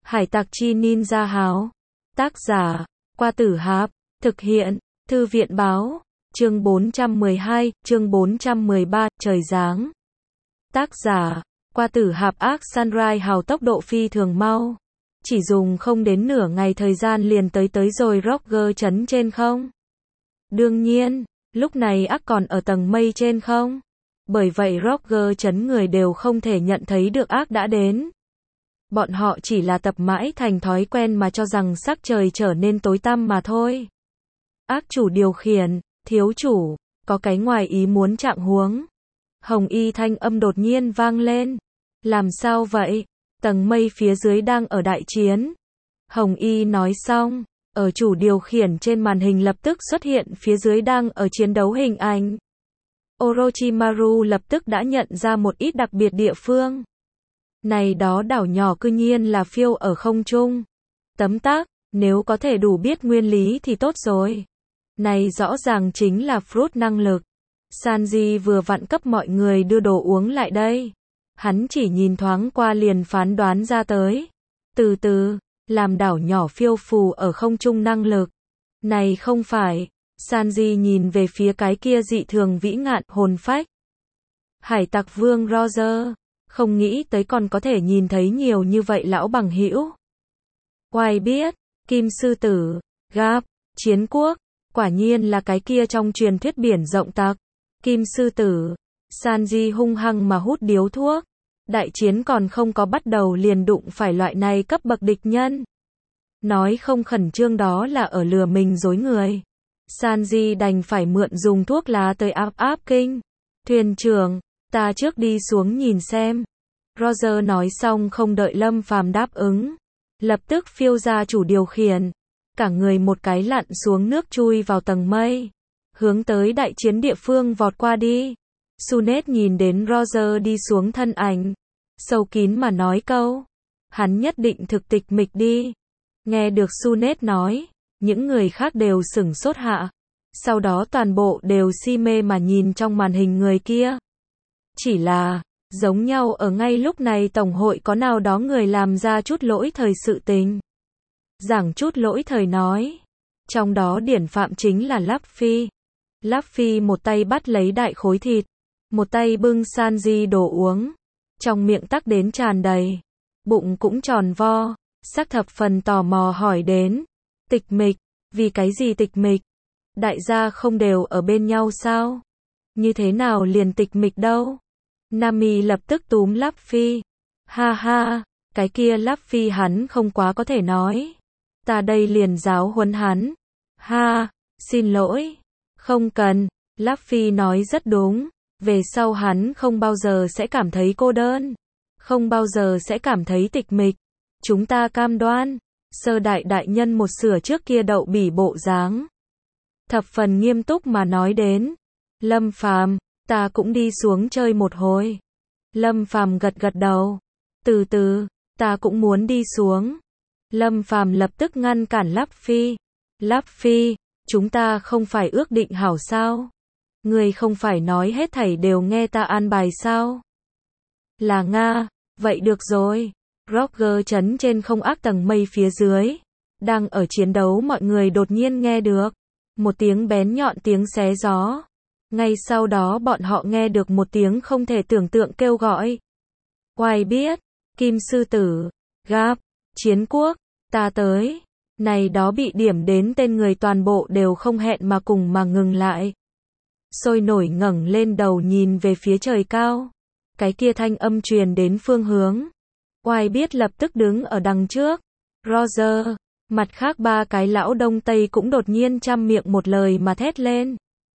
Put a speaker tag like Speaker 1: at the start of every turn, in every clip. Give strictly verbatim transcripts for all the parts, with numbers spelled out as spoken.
Speaker 1: Hải tặc chi ninja háo. Tác giả, Qua Tử Hạp. Thực hiện, Thư viện báo. Chương bốn trăm mười hai, chương bốn trăm mười ba, trời giáng. Tác giả, Qua Tử Hạp. Ark Sunrise hào tốc độ phi thường mau. Chỉ dùng không đến nửa ngày thời gian liền tới tới rồi Roger trấn trên không. Đương nhiên, lúc này Ark còn ở tầng mây trên không. Bởi vậy Roger trấn người đều không thể nhận thấy được Ark đã đến. Bọn họ chỉ là tập mãi thành thói quen mà cho rằng sắc trời trở nên tối tăm mà thôi. Ark chủ điều khiển, thiếu chủ, có cái ngoài ý muốn trạng huống. Hồng y thanh âm đột nhiên vang lên. Làm sao vậy? Tầng mây phía dưới đang ở đại chiến. Hồng y nói xong, ở chủ điều khiển trên màn hình lập tức xuất hiện phía dưới đang ở chiến đấu hình ảnh. Orochimaru lập tức đã nhận ra một ít đặc biệt địa phương. Này đó đảo nhỏ cư nhiên là phiêu ở không trung. Tấm tắc, nếu có thể đủ biết nguyên lý thì tốt rồi. Này rõ ràng chính là fruit năng lực. Sanji vừa vặn cấp mọi người đưa đồ uống lại đây. Hắn chỉ nhìn thoáng qua liền phán đoán ra tới. Từ từ, làm đảo nhỏ phiêu phù ở không trung năng lực. Này không phải. Sanji nhìn về phía cái kia dị thường vĩ ngạn hồn phách. Hải tặc vương Roger. Không nghĩ tới còn có thể nhìn thấy nhiều như vậy lão bằng hữu. Quay biết, Kim Sư Tử, Gap, Chiến Quốc, quả nhiên là cái kia trong truyền thuyết biển rộng tặc. Kim Sư Tử, Sanji hung hăng mà hút điếu thuốc. Đại chiến còn không có bắt đầu liền đụng phải loại này cấp bậc địch nhân. Nói không khẩn trương đó là ở lừa mình dối người. Sanji đành phải mượn dùng thuốc lá tới áp áp kinh. Thuyền trưởng, ta trước đi xuống nhìn xem. Roger nói xong không đợi Lâm Phàm đáp ứng. Lập tức phiêu ra chủ điều khiển. Cả người một cái lặn xuống nước chui vào tầng mây. Hướng tới đại chiến địa phương vọt qua đi. Sunet nhìn đến Roger đi xuống thân ảnh. Sâu kín mà nói câu. Hắn nhất định thực tịch mịch đi. Nghe được Sunet nói. Những người khác đều sửng sốt hạ. Sau đó toàn bộ đều si mê mà nhìn trong màn hình người kia. Chỉ là, giống nhau ở ngay lúc này tổng hội có nào đó người làm ra chút lỗi thời sự tình. Giảng chút lỗi thời nói. Trong đó điển phạm chính là Luffy. Luffy một tay bắt lấy đại khối thịt. Một tay bưng Sanji đồ uống. Trong miệng tắc đến tràn đầy. Bụng cũng tròn vo. Sắc thập phần tò mò hỏi đến. Tịch mịch. Vì cái gì tịch mịch? Đại gia không đều ở bên nhau sao? Như thế nào liền tịch mịch đâu? Nami lập tức túm Luffy. Ha ha, cái kia Luffy hắn không quá có thể nói. Ta đây liền giáo huấn hắn. Ha, xin lỗi. Không cần, Luffy nói rất đúng. Về sau hắn không bao giờ sẽ cảm thấy cô đơn. Không bao giờ sẽ cảm thấy tịch mịch. Chúng ta cam đoan. Sơ đại đại nhân một sửa trước kia đậu bỉ bộ dáng. Thập phần nghiêm túc mà nói đến. Lâm Phàm, ta cũng đi xuống chơi một hồi. Lâm Phàm gật gật đầu. Từ từ, ta cũng muốn đi xuống. Lâm Phàm lập tức ngăn cản Luffy. Luffy, chúng ta không phải ước định hảo sao? Ngươi không phải nói hết thảy đều nghe ta an bài sao? Là Nga, vậy được rồi. Roger trấn trên không ác tầng mây phía dưới. Đang ở chiến đấu mọi người đột nhiên nghe được. Một tiếng bén nhọn tiếng xé gió. Ngay sau đó bọn họ nghe được một tiếng không thể tưởng tượng kêu gọi. Quay biết, Kim Sư Tử, Gap, Chiến Quốc, ta tới. Này đó bị điểm đến tên người toàn bộ đều không hẹn mà cùng mà ngừng lại. Sôi nổi ngẩng lên đầu nhìn về phía trời cao. Cái kia thanh âm truyền đến phương hướng. Quay biết lập tức đứng ở đằng trước. Roger, mặt khác ba cái lão đông tây cũng đột nhiên trăm miệng một lời mà thét lên.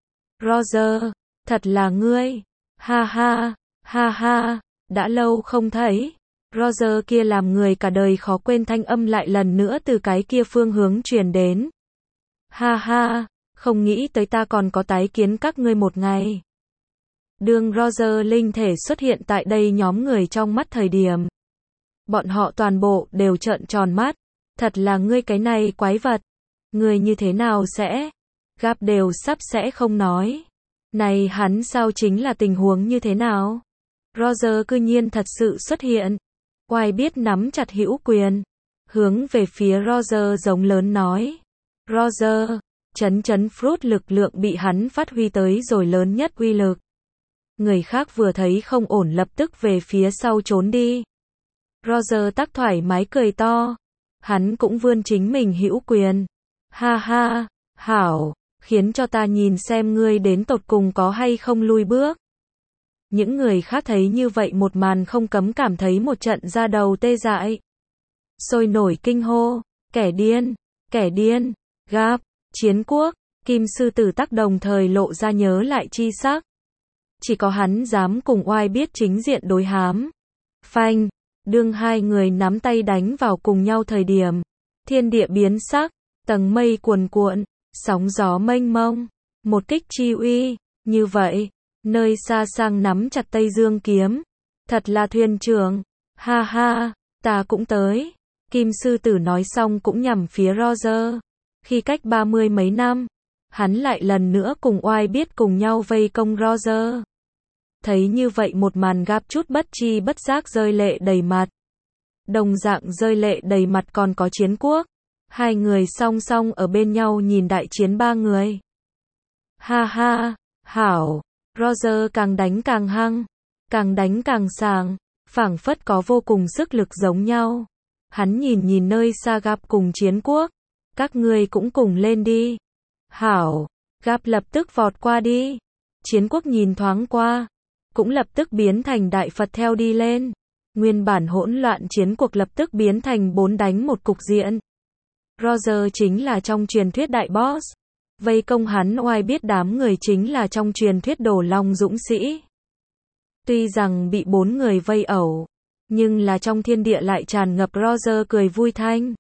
Speaker 1: Roger, thật là ngươi. Ha ha, ha ha, đã lâu không thấy. Roger kia làm người cả đời khó quên thanh âm lại lần nữa từ cái kia phương hướng truyền đến. Ha ha, không nghĩ tới ta còn có tái kiến các ngươi một ngày. Đương Roger linh thể xuất hiện tại đây nhóm người trong mắt thời điểm. Bọn họ toàn bộ đều trợn tròn mắt. Thật là ngươi cái này quái vật. Ngươi như thế nào sẽ? Gap đều sắp sẽ không nói. Này hắn sao chính là tình huống như thế nào? Roger cư nhiên thật sự xuất hiện. Quay biết nắm chặt hữu quyền. hướng về phía Roger giống lớn nói. Roger, chấn chấn fruit lực lượng bị hắn phát huy tới rồi lớn nhất uy lực. Người khác vừa thấy không ổn lập tức về phía sau trốn đi. Roger tắc thoải mái cười to. Hắn cũng vươn chính mình hữu quyền. Ha ha, hảo, khiến cho ta nhìn xem ngươi đến tột cùng có hay không lui bước. Những người khác thấy như vậy một màn không cấm cảm thấy một trận da đầu tê dại. Sôi nổi kinh hô, kẻ điên, kẻ điên, Gap, chiến quốc, Kim sư tử tắc đồng thời lộ ra nhớ lại chi sắc. Chỉ có hắn dám cùng oai biết chính diện đối hám. Phanh, đương hai người nắm tay đánh vào cùng nhau thời điểm. Thiên địa biến sắc, tầng mây cuồn cuộn, sóng gió mênh mông, một kích chi uy, như vậy, nơi xa sang nắm chặt Tây Dương kiếm. Thật là thuyền trưởng, ha ha, ta cũng tới. Kim sư tử nói xong cũng nhằm phía Roger. Khi cách ba mươi mấy năm, hắn lại lần nữa cùng oai biết cùng nhau vây công Roger. Thấy như vậy một màn Gap chút bất chi bất giác rơi lệ đầy mặt. Đồng dạng rơi lệ đầy mặt còn có chiến quốc. Hai người song song ở bên nhau nhìn đại chiến ba người. Ha ha, hảo, Roger càng đánh càng hăng, càng đánh càng sàng, phảng phất có vô cùng sức lực giống nhau. Hắn nhìn nhìn nơi xa Gap cùng chiến quốc. Các ngươi cũng cùng lên đi. Hảo, Gap lập tức vọt qua đi. Chiến quốc nhìn thoáng qua, cũng lập tức biến thành đại Phật theo đi lên. Nguyên bản hỗn loạn chiến cuộc lập tức biến thành bốn đánh một cục diện. Roger chính là trong truyền thuyết đại boss. Vây công hắn oai biết đám người chính là trong truyền thuyết đổ long dũng sĩ. Tuy rằng bị bốn người vây ẩu, nhưng là trong thiên địa lại tràn ngập Roger cười vui thanh.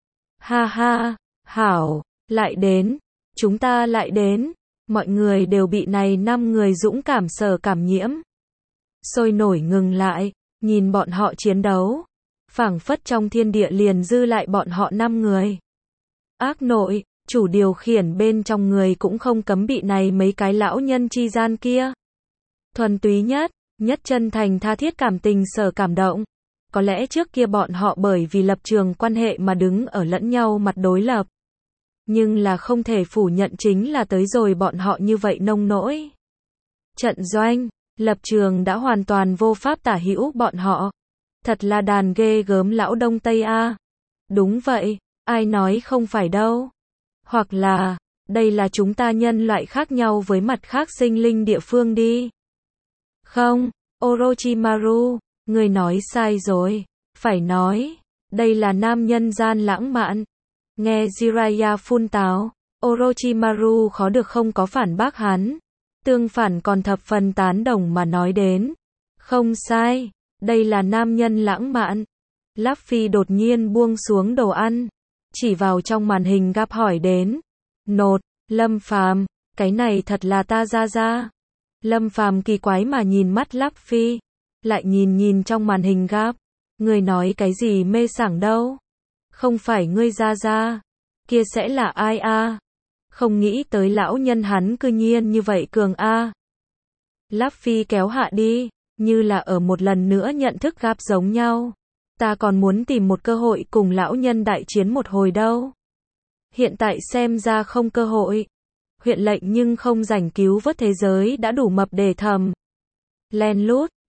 Speaker 1: Ha ha, hảo, lại đến, chúng ta lại đến. Mọi người đều bị này năm người dũng cảm sở cảm nhiễm. Sôi nổi ngừng lại, nhìn bọn họ chiến đấu. Phảng phất trong thiên địa liền dư lại bọn họ năm người. Ác nội, chủ điều khiển bên trong người cũng không cấm bị này mấy cái lão nhân chi gian kia. Thuần túy nhất, nhất chân thành tha thiết cảm tình sở cảm động. Có lẽ trước kia bọn họ bởi vì lập trường quan hệ mà đứng ở lẫn nhau mặt đối lập. Nhưng là không thể phủ nhận chính là tới rồi bọn họ như vậy nông nỗi. Trận doanh, lập trường đã hoàn toàn vô pháp tả hữu bọn họ. Thật là đàn ghê gớm lão Đông Tây a. Đúng vậy, ai nói không phải đâu. Hoặc là, đây là chúng ta nhân loại khác nhau với mặt khác sinh linh địa phương đi. Không, Orochimaru, người nói sai rồi. Phải nói, đây là nam nhân gian lãng mạn. Nghe Jiraiya phun táo, Orochimaru khó được không có phản bác hắn. Tương phản còn thập phần tán đồng mà nói đến. Không sai, đây là nam nhân lãng mạn. Luffy đột nhiên buông xuống đồ ăn. Chỉ vào trong màn hình Gap hỏi đến. Nột, Lâm Phàm, cái này thật là ta ra ra. Lâm Phàm kỳ quái mà nhìn mắt Luffy. Lại nhìn nhìn trong màn hình Gap. Người nói cái gì mê sảng đâu. Không phải ngươi ra ra. Kia sẽ là ai a? Không nghĩ tới lão nhân hắn cư nhiên như vậy cường a. Luffy kéo hạ đi, như là ở một lần nữa nhận thức Gap giống nhau. Ta còn muốn tìm một cơ hội cùng lão nhân đại chiến một hồi đâu. Hiện tại xem ra không cơ hội. Huyện lệnh nhưng không rảnh cứu vớt thế giới đã đủ mập để thầm. Len lút,